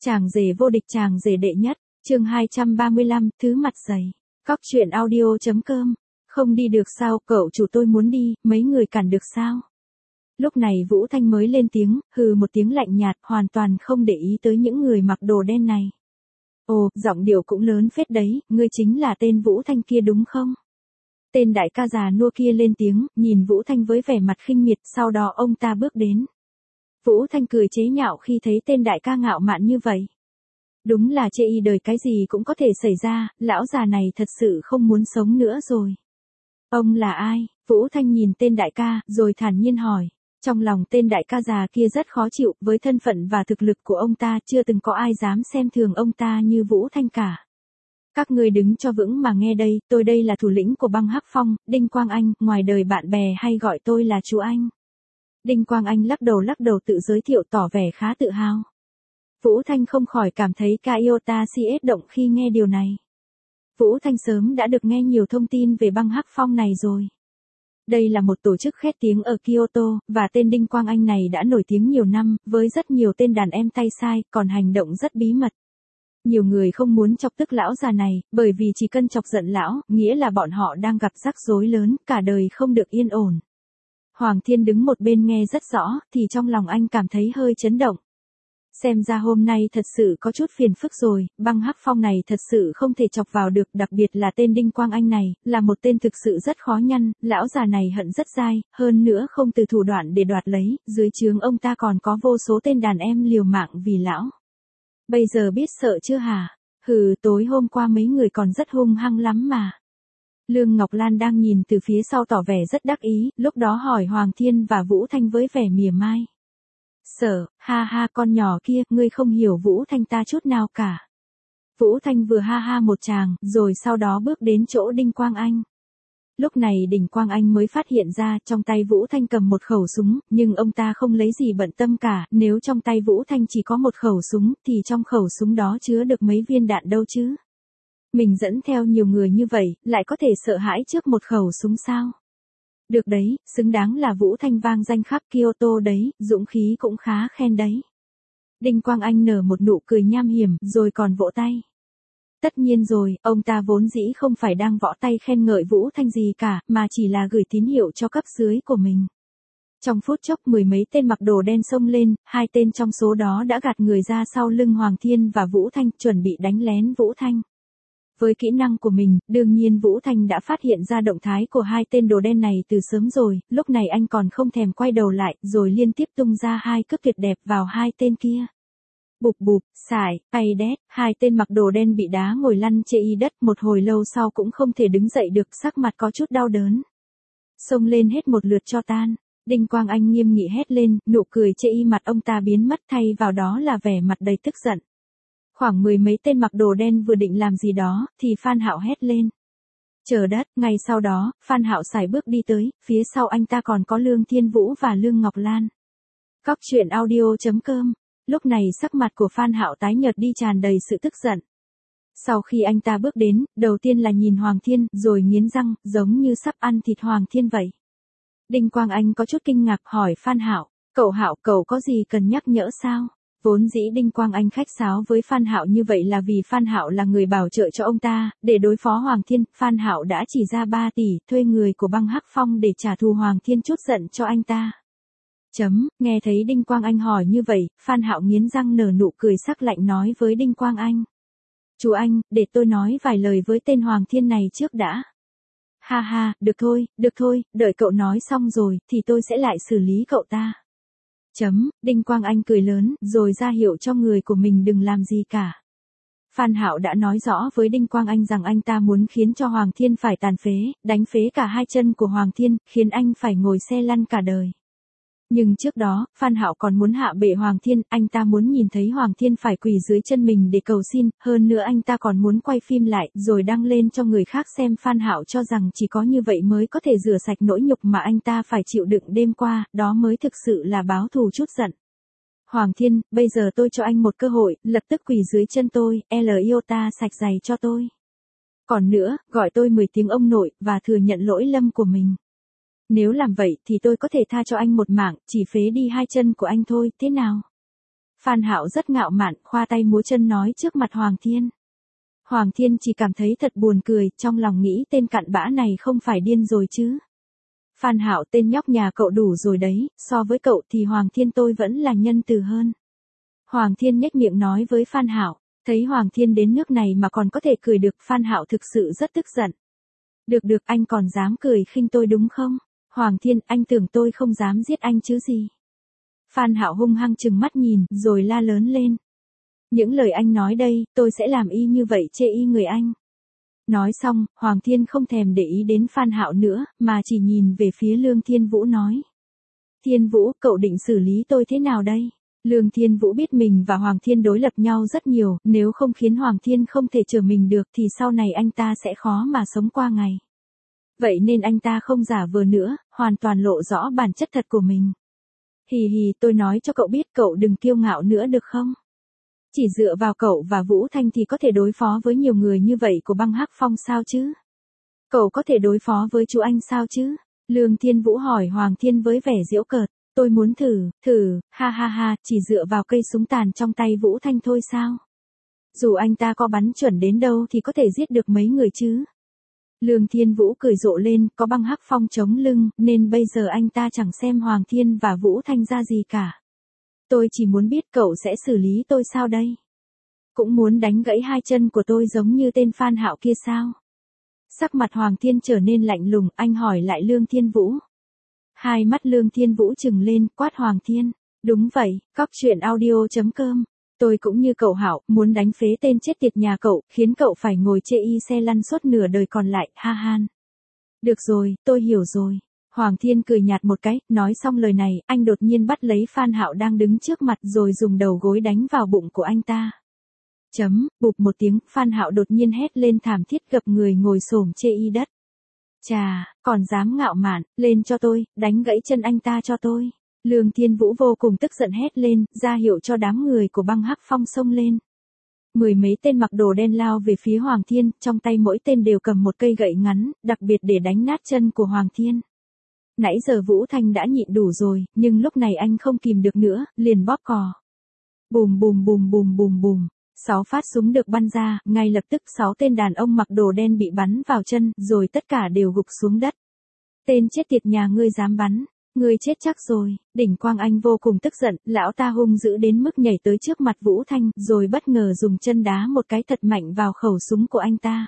Chàng rể vô địch, chàng rể đệ nhất, chương 235, thứ mặt dày. Cóc truyện audio.com. Không đi được sao, cậu chủ tôi muốn đi, mấy người cản được sao? Lúc này Vũ Thanh mới lên tiếng, hừ một tiếng lạnh nhạt, hoàn toàn không để ý tới những người mặc đồ đen này. Ồ, giọng điệu cũng lớn phết đấy, ngươi chính là tên Vũ Thanh kia đúng không? Tên đại ca già nua kia lên tiếng, nhìn Vũ Thanh với vẻ mặt khinh miệt, sau đó ông ta bước đến. Vũ Thanh cười chế nhạo khi thấy tên đại ca ngạo mạn như vậy. Đúng là chê y đời cái gì cũng có thể xảy ra, lão già này thật sự không muốn sống nữa rồi. Ông là ai? Vũ Thanh nhìn tên đại ca, rồi thản nhiên hỏi. Trong lòng tên đại ca già kia rất khó chịu, với thân phận và thực lực của ông ta chưa từng có ai dám xem thường ông ta như Vũ Thanh cả. Các ngươi đứng cho vững mà nghe đây, tôi đây là thủ lĩnh của băng Hắc Phong, Đinh Quang Anh, ngoài đời bạn bè hay gọi tôi là chú anh. Đinh Quang Anh lắc đầu tự giới thiệu tỏ vẻ khá tự hào. Vũ Thanh không khỏi cảm thấy Kaiota CS động khi nghe điều này. Vũ Thanh sớm đã được nghe nhiều thông tin về băng Hắc Phong này rồi. Đây là một tổ chức khét tiếng ở Kyoto, và tên Đinh Quang Anh này đã nổi tiếng nhiều năm, với rất nhiều tên đàn em tay sai, còn hành động rất bí mật. Nhiều người không muốn chọc tức lão già này, bởi vì chỉ cần chọc giận lão, nghĩa là bọn họ đang gặp rắc rối lớn, cả đời không được yên ổn. Hoàng Thiên đứng một bên nghe rất rõ, thì trong lòng anh cảm thấy hơi chấn động. Xem ra hôm nay thật sự có chút phiền phức rồi, băng Hắc Phong này thật sự không thể chọc vào được, đặc biệt là tên Đinh Quang Anh này, là một tên thực sự rất khó nhăn, lão già này hận rất dai, hơn nữa không từ thủ đoạn để đoạt lấy, dưới trướng ông ta còn có vô số tên đàn em liều mạng vì lão. Bây giờ biết sợ chưa hả? Hừ, tối hôm qua mấy người còn rất hung hăng lắm mà. Lương Ngọc Lan đang nhìn từ phía sau tỏ vẻ rất đắc ý, lúc đó hỏi Hoàng Thiên và Vũ Thanh với vẻ mỉa mai. Sợ, ha ha con nhỏ kia, ngươi không hiểu Vũ Thanh ta chút nào cả. Vũ Thanh vừa ha ha một tràng, rồi sau đó bước đến chỗ Đinh Quang Anh. Lúc này Đinh Quang Anh mới phát hiện ra, trong tay Vũ Thanh cầm một khẩu súng, nhưng ông ta không lấy gì bận tâm cả, nếu trong tay Vũ Thanh chỉ có một khẩu súng, thì trong khẩu súng đó chứa được mấy viên đạn đâu chứ. Mình dẫn theo nhiều người như vậy, lại có thể sợ hãi trước một khẩu súng sao? Được đấy, xứng đáng là Vũ Thanh vang danh khắp Kyoto đấy, dũng khí cũng khá khen đấy. Đinh Quang Anh nở một nụ cười nham hiểm, rồi còn vỗ tay. Tất nhiên rồi, ông ta vốn dĩ không phải đang võ tay khen ngợi Vũ Thanh gì cả, mà chỉ là gửi tín hiệu cho cấp dưới của mình. Trong phút chốc mười mấy tên mặc đồ đen xông lên, hai tên trong số đó đã gạt người ra sau lưng Hoàng Thiên và Vũ Thanh, chuẩn bị đánh lén Vũ Thanh. Với kỹ năng của mình, đương nhiên Vũ Thanh đã phát hiện ra động thái của hai tên đồ đen này từ sớm rồi, lúc này anh còn không thèm quay đầu lại, rồi liên tiếp tung ra hai cước tuyệt đẹp vào hai tên kia. Bụp bụp, sải, bay đét, hai tên mặc đồ đen bị đá ngồi lăn chê y đất, một hồi lâu sau cũng không thể đứng dậy được, sắc mặt có chút đau đớn. Xông lên hết một lượt cho tan. Đinh Quang Anh nghiêm nghị hét lên, nụ cười chê y mặt ông ta biến mất, thay vào đó là vẻ mặt đầy tức giận. Khoảng mười mấy tên mặc đồ đen vừa định làm gì đó, thì Phan Hạo hét lên. Chờ đất, ngay sau đó, Phan Hạo sải bước đi tới, phía sau anh ta còn có Lương Thiên Vũ và Lương Ngọc Lan. Cóc truyện audio.com. Lúc này sắc mặt của Phan Hạo tái nhợt đi, tràn đầy sự tức giận. Sau khi anh ta bước đến, đầu tiên là nhìn Hoàng Thiên, rồi nghiến răng, giống như sắp ăn thịt Hoàng Thiên vậy. Đinh Quang Anh có chút kinh ngạc hỏi Phan Hạo, Hạo, cậu có gì cần nhắc nhở sao? Vốn dĩ Đinh Quang Anh khách sáo với Phan Hạo như vậy là vì Phan Hạo là người bảo trợ cho ông ta, để đối phó Hoàng Thiên, Phan Hạo đã chỉ ra 3 tỷ, thuê người của băng Hắc Phong để trả thù Hoàng Thiên chút giận cho anh ta. Nghe thấy Đinh Quang Anh hỏi như vậy, Phan Hạo nghiến răng nở nụ cười sắc lạnh nói với Đinh Quang Anh. Chú anh, để tôi nói vài lời với tên Hoàng Thiên này trước đã. Ha ha, được thôi, đợi cậu nói xong rồi, thì tôi sẽ lại xử lý cậu ta. Đinh Quang Anh cười lớn, rồi ra hiệu cho người của mình đừng làm gì cả. Phan Hạo đã nói rõ với Đinh Quang Anh rằng anh ta muốn khiến cho Hoàng Thiên phải tàn phế, đánh phế cả hai chân của Hoàng Thiên, khiến anh phải ngồi xe lăn cả đời. Nhưng trước đó, Phan Hạo còn muốn hạ bệ Hoàng Thiên, anh ta muốn nhìn thấy Hoàng Thiên phải quỳ dưới chân mình để cầu xin, hơn nữa anh ta còn muốn quay phim lại, rồi đăng lên cho người khác xem. Phan Hạo cho rằng chỉ có như vậy mới có thể rửa sạch nỗi nhục mà anh ta phải chịu đựng đêm qua, đó mới thực sự là báo thù chút giận. Hoàng Thiên, bây giờ tôi cho anh một cơ hội, lập tức quỳ dưới chân tôi, Iota sạch giày cho tôi. Còn nữa, gọi tôi 10 tiếng ông nội, và thừa nhận lỗi lầm của mình. Nếu làm vậy thì tôi có thể tha cho anh một mạng, chỉ phế đi hai chân của anh thôi, thế nào? Phan Hạo rất ngạo mạn, khoa tay múa chân nói trước mặt Hoàng Thiên. Hoàng Thiên chỉ cảm thấy thật buồn cười, trong lòng nghĩ tên cặn bã này không phải điên rồi chứ. Phan Hạo, tên nhóc nhà cậu đủ rồi đấy, so với cậu thì Hoàng Thiên tôi vẫn là nhân từ hơn. Hoàng Thiên nhếch miệng nói với Phan Hạo, thấy Hoàng Thiên đến nước này mà còn có thể cười được, Phan Hạo thực sự rất tức giận. Được anh còn dám cười khinh tôi đúng không? Hoàng Thiên, anh tưởng tôi không dám giết anh chứ gì. Phan Hạo hung hăng trừng mắt nhìn, rồi la lớn lên. Những lời anh nói đây, tôi sẽ làm y như vậy chê y người anh. Nói xong, Hoàng Thiên không thèm để ý đến Phan Hạo nữa, mà chỉ nhìn về phía Lương Thiên Vũ nói. Thiên Vũ, cậu định xử lý tôi thế nào đây? Lương Thiên Vũ biết mình và Hoàng Thiên đối lập nhau rất nhiều, nếu không khiến Hoàng Thiên không thể chở mình được thì sau này anh ta sẽ khó mà sống qua ngày. Vậy nên anh ta không giả vờ nữa, hoàn toàn lộ rõ bản chất thật của mình. Hì hì, tôi nói cho cậu biết cậu đừng kiêu ngạo nữa được không? Chỉ dựa vào cậu và Vũ Thanh thì có thể đối phó với nhiều người như vậy của băng Hắc Phong sao chứ? Cậu có thể đối phó với chú anh sao chứ? Lương Thiên Vũ hỏi Hoàng Thiên với vẻ giễu cợt. Tôi muốn thử, ha ha ha, chỉ dựa vào cây súng tàn trong tay Vũ Thanh thôi sao? Dù anh ta có bắn chuẩn đến đâu thì có thể giết được mấy người chứ? Lương Thiên Vũ cười rộ lên, có băng Hắc Phong chống lưng, nên bây giờ anh ta chẳng xem Hoàng Thiên và Vũ Thanh ra gì cả. Tôi chỉ muốn biết cậu sẽ xử lý tôi sao đây? Cũng muốn đánh gãy hai chân của tôi giống như tên Phan Hạo kia sao? Sắc mặt Hoàng Thiên trở nên lạnh lùng, anh hỏi lại Lương Thiên Vũ. Hai mắt Lương Thiên Vũ trừng lên, quát Hoàng Thiên. Đúng vậy, cóc truyện audio.com. Tôi cũng như cậu Hạo, muốn đánh phế tên chết tiệt nhà cậu, khiến cậu phải ngồi chê y xe lăn suốt nửa đời còn lại, ha han. Được rồi, tôi hiểu rồi. Hoàng Thiên cười nhạt một cái, nói xong lời này, anh đột nhiên bắt lấy Phan Hạo đang đứng trước mặt rồi dùng đầu gối đánh vào bụng của anh ta. Bụp một tiếng, Phan Hạo đột nhiên hét lên thảm thiết, gập người ngồi xổm chê y đất. Chà, còn dám ngạo mạn, lên cho tôi, đánh gãy chân anh ta cho tôi. Lương Thiên Vũ vô cùng tức giận hét lên, ra hiệu cho đám người của băng Hắc Phong xông lên. Mười mấy tên mặc đồ đen lao về phía Hoàng Thiên, trong tay mỗi tên đều cầm một cây gậy ngắn, đặc biệt để đánh nát chân của Hoàng Thiên. Nãy giờ Vũ Thanh đã nhịn đủ rồi, nhưng lúc này anh không kìm được nữa, liền bóp cò. Bùm bùm bùm bùm bùm bùm. 6 phát súng được bắn ra, ngay lập tức 6 tên đàn ông mặc đồ đen bị bắn vào chân, rồi tất cả đều gục xuống đất. Tên chết tiệt nhà ngươi dám bắn, ngươi chết chắc rồi. Đỉnh Quang Anh vô cùng tức giận, lão ta hung dữ đến mức nhảy tới trước mặt Vũ Thanh, rồi bất ngờ dùng chân đá một cái thật mạnh vào khẩu súng của anh ta.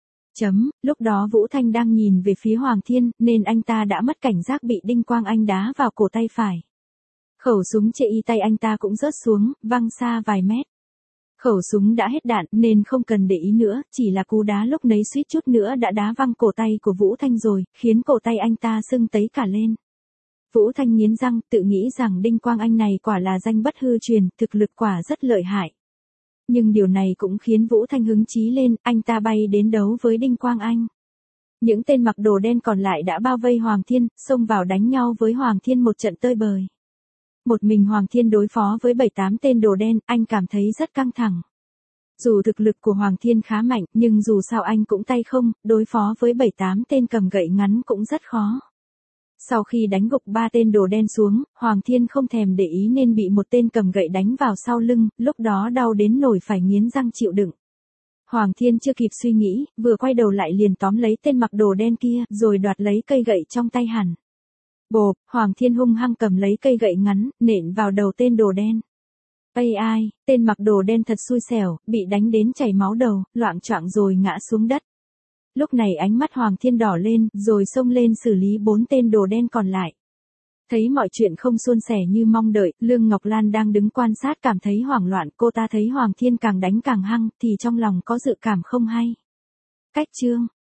Lúc đó Vũ Thanh đang nhìn về phía Hoàng Thiên, nên anh ta đã mất cảnh giác bị Đinh Quang Anh đá vào cổ tay phải. Khẩu súng chệ y tay anh ta cũng rớt xuống, văng xa vài mét. Khẩu súng đã hết đạn nên không cần để ý nữa, chỉ là cú đá lúc nấy suýt chút nữa đã đá văng cổ tay của Vũ Thanh rồi, khiến cổ tay anh ta sưng tấy cả lên. Vũ Thanh nghiến răng, tự nghĩ rằng Đinh Quang Anh này quả là danh bất hư truyền, thực lực quả rất lợi hại. Nhưng điều này cũng khiến Vũ Thanh hứng chí lên, anh ta bay đến đấu với Đinh Quang Anh. Những tên mặc đồ đen còn lại đã bao vây Hoàng Thiên, xông vào đánh nhau với Hoàng Thiên một trận tơi bời. Một mình Hoàng Thiên đối phó với 7-8 tên đồ đen, anh cảm thấy rất căng thẳng. Dù thực lực của Hoàng Thiên khá mạnh, nhưng dù sao anh cũng tay không, đối phó với 7-8 tên cầm gậy ngắn cũng rất khó. Sau khi đánh gục 3 tên đồ đen xuống, Hoàng Thiên không thèm để ý nên bị một tên cầm gậy đánh vào sau lưng, lúc đó đau đến nổi phải nghiến răng chịu đựng. Hoàng Thiên chưa kịp suy nghĩ, vừa quay đầu lại liền tóm lấy tên mặc đồ đen kia, rồi đoạt lấy cây gậy trong tay hắn. Bộp, Hoàng Thiên hung hăng cầm lấy cây gậy ngắn, nện vào đầu tên đồ đen. Ai, tên mặc đồ đen thật xui xẻo, bị đánh đến chảy máu đầu, loạng choạng rồi ngã xuống đất. Lúc này ánh mắt Hoàng Thiên đỏ lên, rồi xông lên xử lý 4 tên đồ đen còn lại. Thấy mọi chuyện không suôn sẻ như mong đợi, Lương Ngọc Lan đang đứng quan sát cảm thấy hoảng loạn, cô ta thấy Hoàng Thiên càng đánh càng hăng, thì trong lòng có dự cảm không hay. Cách chương